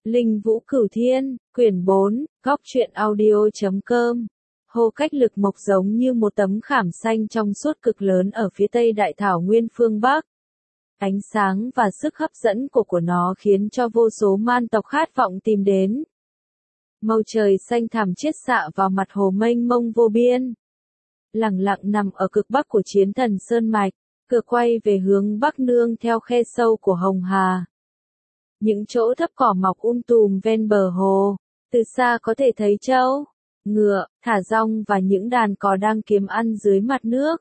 Linh Vũ Cửu Thiên, quyển 4, góc truyện audio.com. Hồ Cách Lực mọc giống như một tấm khảm xanh trong suốt cực lớn ở phía tây đại thảo nguyên phương Bắc. Ánh sáng và sức hấp dẫn của nó khiến cho vô số man tộc khát vọng tìm đến. Màu trời xanh thẳm chiết xạ vào mặt hồ mênh mông vô biên. Lặng lặng nằm ở cực bắc của Chiến Thần Sơn Mạch, cửa quay về hướng bắc nương theo khe sâu của Hồng Hà. Những chỗ thấp cỏ mọc tùm ven bờ hồ, từ xa có thể thấy trâu, ngựa, thả rong và những đàn cò đang kiếm ăn dưới mặt nước.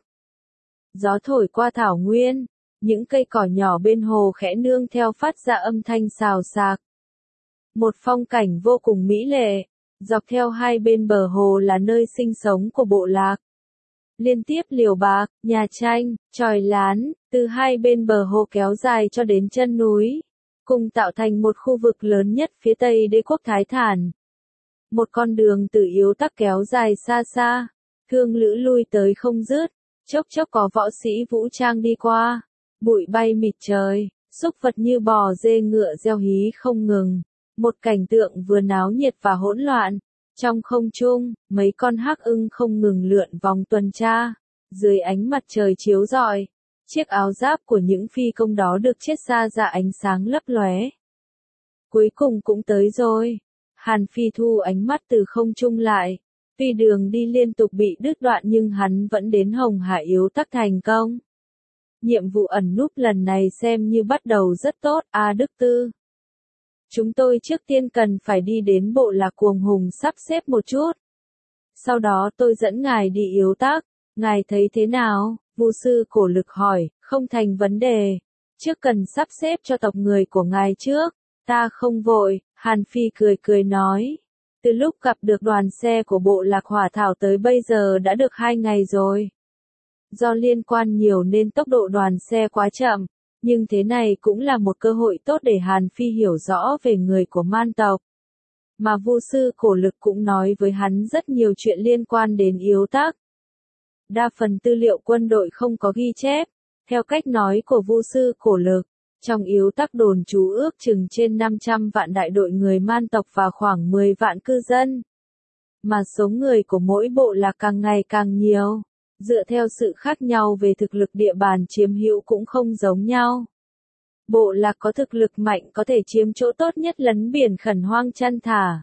Gió thổi qua thảo nguyên, những cây cỏ nhỏ bên hồ khẽ nương theo phát ra âm thanh xào xạc. Một phong cảnh vô cùng mỹ lệ, dọc theo hai bên bờ hồ là nơi sinh sống của bộ lạc. Liên tiếp liều bạc, nhà tranh, chòi lán, từ hai bên bờ hồ kéo dài cho đến chân núi, cùng tạo thành một khu vực lớn nhất phía tây đế quốc Thái Thản. Một con đường từ Yếu Tắc kéo dài xa xa, thương lữ lui tới không dứt, chốc chốc có võ sĩ vũ trang đi qua, bụi bay mịt trời, súc vật như bò dê ngựa reo hí không ngừng, một cảnh tượng vừa náo nhiệt và hỗn loạn. Trong không trung, mấy con hắc ưng không ngừng lượn vòng tuần tra, dưới ánh mặt trời chiếu rọi, chiếc áo giáp của những phi công đó được chiết ra ánh sáng lấp lóe. Cuối cùng cũng tới rồi. Hàn Phi thu ánh mắt từ không trung lại, tuy đường đi liên tục bị đứt đoạn nhưng hắn vẫn đến Hồng Hà Yếu Tắc thành công. Nhiệm vụ ẩn núp lần này xem như bắt đầu rất tốt, Đức Tư. Chúng tôi trước tiên cần phải đi đến bộ lạc Cuồng Hùng sắp xếp một chút. Sau đó tôi dẫn ngài đi Yếu Tắc, ngài thấy thế nào? Vu sư Cổ Lực hỏi, không thành vấn đề. Trước cần sắp xếp cho tộc người của ngài trước. Ta không vội, Hàn Phi cười nói. Từ lúc gặp được đoàn xe của bộ lạc Hỏa Thảo tới bây giờ đã được 2 ngày rồi. Do liên quan nhiều nên tốc độ đoàn xe quá chậm. Nhưng thế này cũng là một cơ hội tốt để Hàn Phi hiểu rõ về người của man tộc. Mà Vu sư Cổ Lực cũng nói với hắn rất nhiều chuyện liên quan đến Yếu Tắc. Đa phần tư liệu quân đội không có ghi chép. Theo cách nói của Vu sư Cổ Lực, trong Yếu Tắc đồn trú ước chừng trên 500 vạn đại đội người man tộc và khoảng 10 vạn cư dân. Mà số người của mỗi bộ lạc càng ngày càng nhiều. Dựa theo sự khác nhau về thực lực địa bàn chiếm hữu cũng không giống nhau. Bộ lạc có thực lực mạnh có thể chiếm chỗ tốt nhất lấn biển khẩn hoang chăn thả.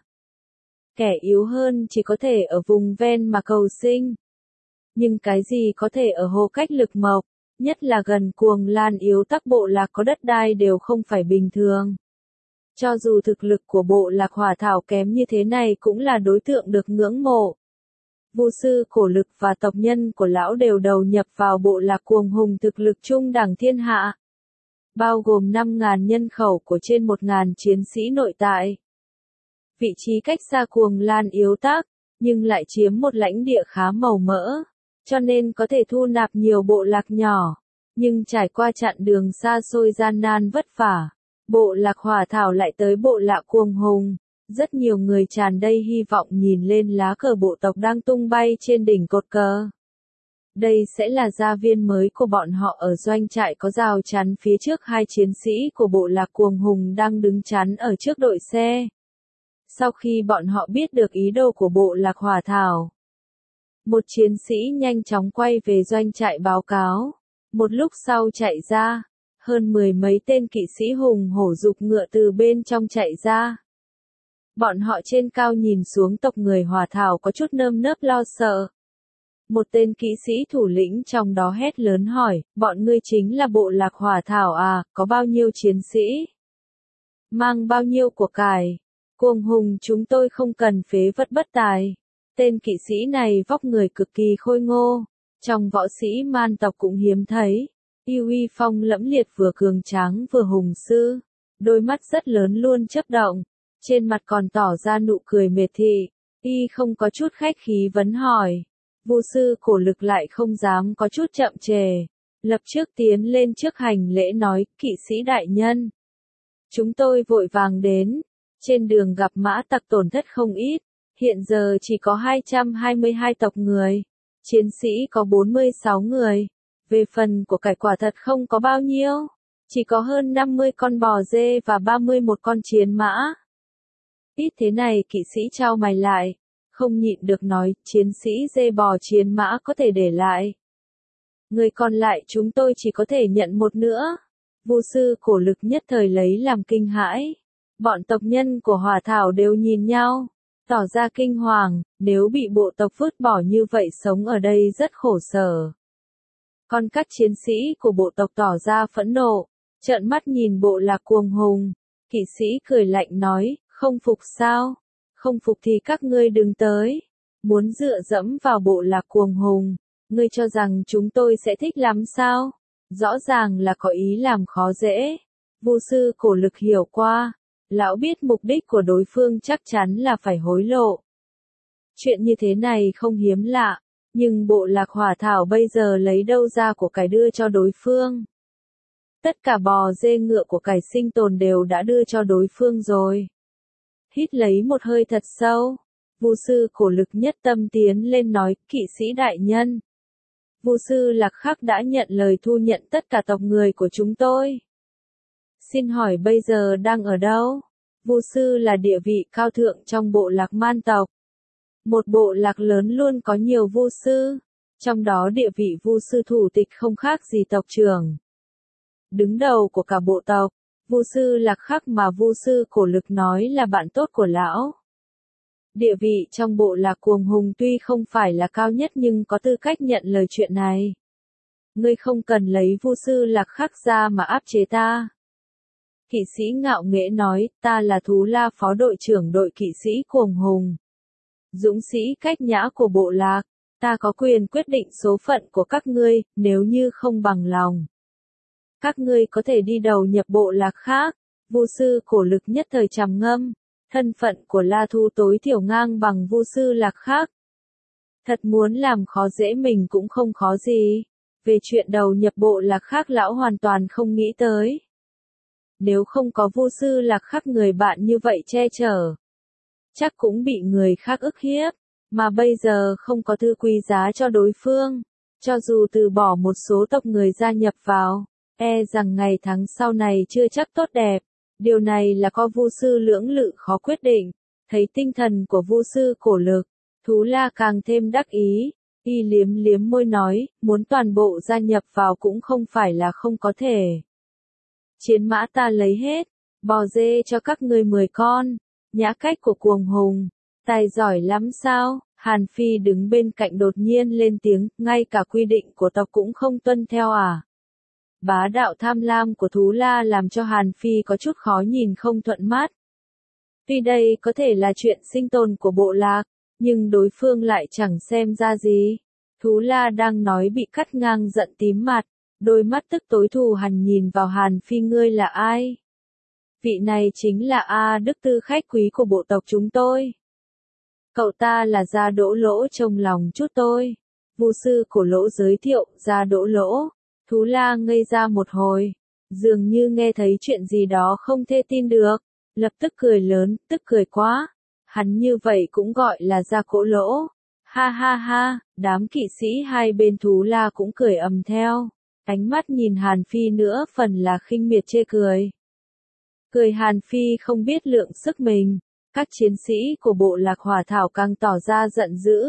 Kẻ yếu hơn chỉ có thể ở vùng ven mà cầu sinh. Nhưng cái gì có thể ở Hồ Cách Lực mộc, nhất là gần Cuồng Lan Yếu Tắc bộ lạc có đất đai đều không phải bình thường. Cho dù thực lực của bộ lạc Hỏa Thảo kém như thế này cũng là đối tượng được ngưỡng mộ. Vu sư Cổ Lực và tộc nhân của lão đều đầu nhập vào bộ lạc Cuồng Hùng thực lực trung đẳng thiên hạ. Bao gồm 5.000 nhân khẩu của trên 1.000 chiến sĩ nội tại. Vị trí cách xa Cuồng Lan Yếu Tắc, nhưng lại chiếm một lãnh địa khá màu mỡ, cho nên có thể thu nạp nhiều bộ lạc nhỏ. Nhưng trải qua chặng đường xa xôi gian nan vất vả, bộ lạc Hỏa Thảo lại tới bộ lạc Cuồng Hùng. Rất nhiều người tràn đầy hy vọng nhìn lên lá cờ bộ tộc đang tung bay trên đỉnh cột cờ. Đây sẽ là gia viên mới của bọn họ ở doanh trại có rào chắn phía trước. Hai chiến sĩ của bộ lạc Cuồng Hùng đang đứng chắn ở trước đội xe. Sau khi bọn họ biết được ý đồ của bộ lạc Hỏa Thảo, một chiến sĩ nhanh chóng quay về doanh trại báo cáo. Một lúc sau chạy ra, hơn 10 mấy tên kỵ sĩ hùng hổ giục ngựa từ bên trong chạy ra. Bọn họ trên cao nhìn xuống tộc người Hỏa Thảo có chút nơm nớp lo sợ. Một tên kỵ sĩ thủ lĩnh trong đó hét lớn hỏi, bọn ngươi chính là bộ lạc Hỏa Thảo à, có bao nhiêu chiến sĩ? Mang bao nhiêu của cải? Cuồng Hùng chúng tôi không cần phế vật bất tài. Tên kỵ sĩ này vóc người cực kỳ khôi ngô, trong võ sĩ man tộc cũng hiếm thấy. Uy phong lẫm liệt vừa cường tráng vừa hùng sư, đôi mắt rất lớn luôn chớp động. Trên mặt còn tỏ ra nụ cười mệt thị, y không có chút khách khí vấn hỏi. Vu sư Cổ Lực lại không dám có chút chậm trễ, lập trước tiến lên trước hành lễ nói, kỵ sĩ đại nhân. Chúng tôi vội vàng đến, trên đường gặp mã tặc tổn thất không ít, hiện giờ chỉ có 222 tộc người, chiến sĩ có 46 người, về phần của cải quả thật không có bao nhiêu, chỉ có hơn 50 con bò dê và 31 con chiến mã. Ít thế này kỵ sĩ chau mày lại, không nhịn được nói, chiến sĩ dê bò chiến mã có thể để lại. Người còn lại chúng tôi chỉ có thể nhận một nữa. Vu sư cổ lực nhất thời lấy làm kinh hãi. Bọn tộc nhân của Hỏa Thảo đều nhìn nhau, tỏ ra kinh hoàng, nếu bị bộ tộc vứt bỏ như vậy sống ở đây rất khổ sở. Còn các chiến sĩ của bộ tộc tỏ ra phẫn nộ, trợn mắt nhìn bộ lạc cuồng hùng. Kỵ sĩ cười lạnh nói, không phục sao? Không phục thì các ngươi đừng tới. Muốn dựa dẫm vào bộ lạc cuồng hùng, ngươi cho rằng chúng tôi sẽ thích lắm sao? Rõ ràng là có ý làm khó dễ. Vu sư cổ lực hiểu qua, lão biết mục đích của đối phương chắc chắn là phải hối lộ. Chuyện như thế này không hiếm lạ, nhưng bộ lạc Hỏa Thảo bây giờ lấy đâu ra của cải đưa cho đối phương? Tất cả bò dê ngựa của cải sinh tồn đều đã đưa cho đối phương rồi. Hít lấy một hơi thật sâu, Vu sư cổ lực nhất tâm tiến lên nói, kỵ sĩ đại nhân. Vu sư Lạc Khắc đã nhận lời thu nhận tất cả tộc người của chúng tôi. Xin hỏi bây giờ đang ở đâu? Vu sư là địa vị cao thượng trong bộ lạc man tộc. Một bộ lạc lớn luôn có nhiều vu sư, trong đó địa vị vu sư thủ tịch không khác gì tộc trưởng. Đứng đầu của cả bộ tộc, Vu sư Lạc Khắc mà Vu sư cổ lực nói là bạn tốt của lão. Địa vị trong bộ lạc cuồng hùng tuy không phải là cao nhất nhưng có tư cách nhận lời chuyện này. Ngươi không cần lấy Vu sư Lạc Khắc ra mà áp chế ta. Kỵ sĩ ngạo nghễ nói, ta là Thú La phó đội trưởng đội kỵ sĩ cuồng hùng. Dũng sĩ cách nhã của bộ lạc, ta có quyền quyết định số phận của các ngươi, nếu như không bằng lòng. Các ngươi có thể đi đầu nhập bộ lạc khác. Vu sư cổ lực nhất thời trầm ngâm, thân phận của La Thu tối thiểu ngang bằng Vu sư Lạc Khắc. Thật muốn làm khó dễ mình cũng không khó gì. Về chuyện đầu nhập bộ lạc khác lão hoàn toàn không nghĩ tới. Nếu không có Vu sư Lạc Khắc người bạn như vậy che chở, chắc cũng bị người khác ức hiếp, mà bây giờ không có thư quý giá cho đối phương. Cho dù từ bỏ một số tộc người gia nhập vào, e rằng ngày tháng sau này chưa chắc tốt đẹp. Điều này là có Vu sư lưỡng lự khó quyết định. Thấy tinh thần của Vu sư cổ lực, Thú La càng thêm đắc ý. Y liếm liếm môi nói, muốn toàn bộ gia nhập vào cũng không phải là không có thể. Chiến mã ta lấy hết, bò dê cho các ngươi 10 con. Nhã cách của cuồng hùng, tài giỏi lắm sao? Hàn Phi đứng bên cạnh đột nhiên lên tiếng, ngay cả quy định của tộc cũng không tuân theo à? Bá đạo tham lam của Thú La làm cho Hàn Phi có chút khó nhìn không thuận mắt. Tuy đây có thể là chuyện sinh tồn của bộ lạc, nhưng đối phương lại chẳng xem ra gì. Thú La đang nói bị cắt ngang giận tím mặt, đôi mắt tức tối thù hằn nhìn vào Hàn Phi, ngươi là ai? Vị này chính là A Đức Tư khách quý của bộ tộc chúng tôi. Cậu ta là Gia Đỗ Lỗ trong lòng chút tôi. Vu sư cổ lỗ giới thiệu, Gia Đỗ Lỗ. Thú La ngây ra một hồi, dường như nghe thấy chuyện gì đó không thể tin được, lập tức cười lớn, tức cười quá. Hắn như vậy cũng gọi là Gia Cổ Lỗ. Ha ha ha, đám kỵ sĩ hai bên Thú La cũng cười ầm theo, ánh mắt nhìn Hàn Phi nữa phần là khinh miệt chê cười. Cười Hàn Phi không biết lượng sức mình, các chiến sĩ của bộ lạc Hỏa Thảo càng tỏ ra giận dữ.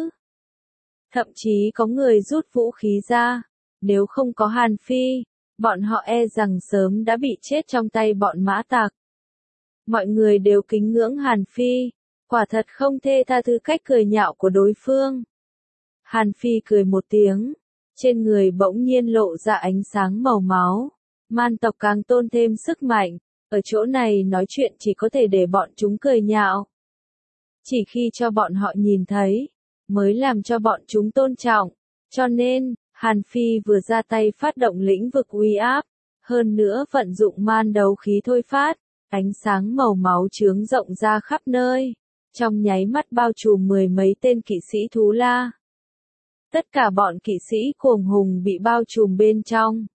Thậm chí có người rút vũ khí ra, nếu không có Hàn Phi, bọn họ e rằng sớm đã bị chết trong tay bọn mã tặc. Mọi người đều kính ngưỡng Hàn Phi, quả thật không thể tha thứ cách cười nhạo của đối phương. Hàn Phi cười một tiếng, trên người bỗng nhiên lộ ra ánh sáng màu máu, man tộc càng tôn thêm sức mạnh. Ở chỗ này nói chuyện chỉ có thể để bọn chúng cười nhạo. Chỉ khi cho bọn họ nhìn thấy, mới làm cho bọn chúng tôn trọng. Cho nên, Hàn Phi vừa ra tay phát động lĩnh vực uy áp, hơn nữa vận dụng man đấu khí thôi phát, ánh sáng màu máu chướng rộng ra khắp nơi, trong nháy mắt bao trùm mười mấy tên kỵ sĩ Thú La. Tất cả bọn kỵ sĩ cuồng hùng bị bao trùm bên trong.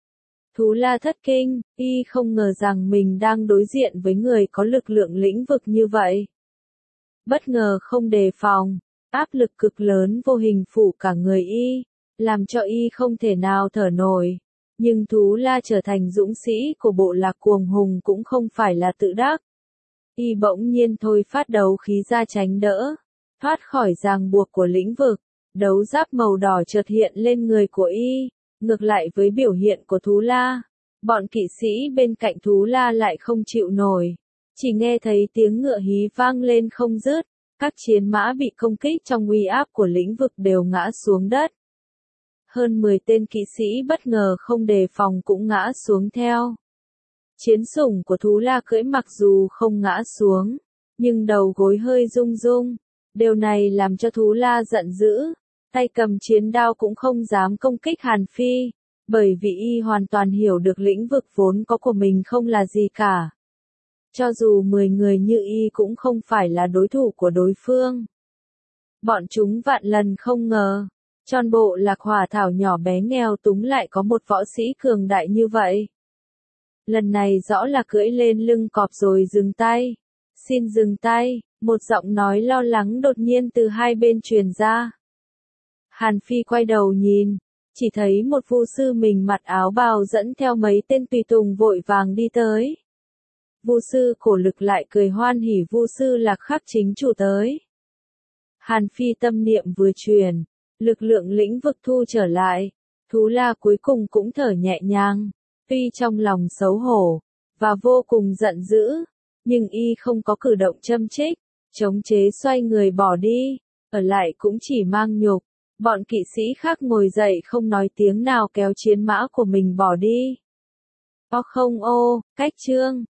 Thú La thất kinh, y không ngờ rằng mình đang đối diện với người có lực lượng lĩnh vực như vậy. Bất ngờ không đề phòng, áp lực cực lớn vô hình phủ cả người y, làm cho y không thể nào thở nổi. Nhưng Thú La trở thành dũng sĩ của bộ lạc cuồng hùng cũng không phải là tự đắc. Y bỗng nhiên thôi phát đấu khí ra tránh đỡ, thoát khỏi ràng buộc của lĩnh vực. Đấu giáp màu đỏ chợt hiện lên người của Y, ngược lại với biểu hiện của Thú La. Bọn kỵ sĩ bên cạnh Thú La lại không chịu nổi, chỉ nghe thấy tiếng ngựa hí vang lên không dứt, các chiến mã bị công kích trong uy áp của lĩnh vực đều ngã xuống đất. Hơn 10 tên kỵ sĩ bất ngờ không đề phòng cũng ngã xuống theo. Chiến sủng của Thú La cưỡi mặc dù không ngã xuống, nhưng đầu gối hơi rung rung. Điều này làm cho Thú La giận dữ, tay cầm chiến đao cũng không dám công kích Hàn Phi, bởi vì Y hoàn toàn hiểu được lĩnh vực vốn có của mình không là gì cả. Cho dù 10 người như Y cũng không phải là đối thủ của đối phương. Bọn chúng vạn lần không ngờ, tròn bộ Lạc Hỏa Thảo nhỏ bé nghèo túng lại có một võ sĩ cường đại như vậy. Lần này rõ là cưỡi lên lưng cọp rồi dừng tay. Xin dừng tay, một giọng nói lo lắng đột nhiên từ hai bên truyền ra. Hàn Phi quay đầu nhìn, chỉ thấy một vu sư mình mặc áo bào dẫn theo mấy tên tùy tùng vội vàng đi tới. Vu sư Khổ Lực lại cười hoan hỉ vu sư Lạc Khắc chính chủ tới. Hàn Phi tâm niệm vừa truyền, lực lượng lĩnh vực thu trở lại, Thú La cuối cùng cũng thở nhẹ nhàng, tuy trong lòng xấu hổ, và vô cùng giận dữ, nhưng Y không có cử động châm chích, chống chế xoay người bỏ đi, ở lại cũng chỉ mang nhục. Bọn kỵ sĩ khác ngồi dậy không nói tiếng nào kéo chiến mã của mình bỏ đi. Cách chương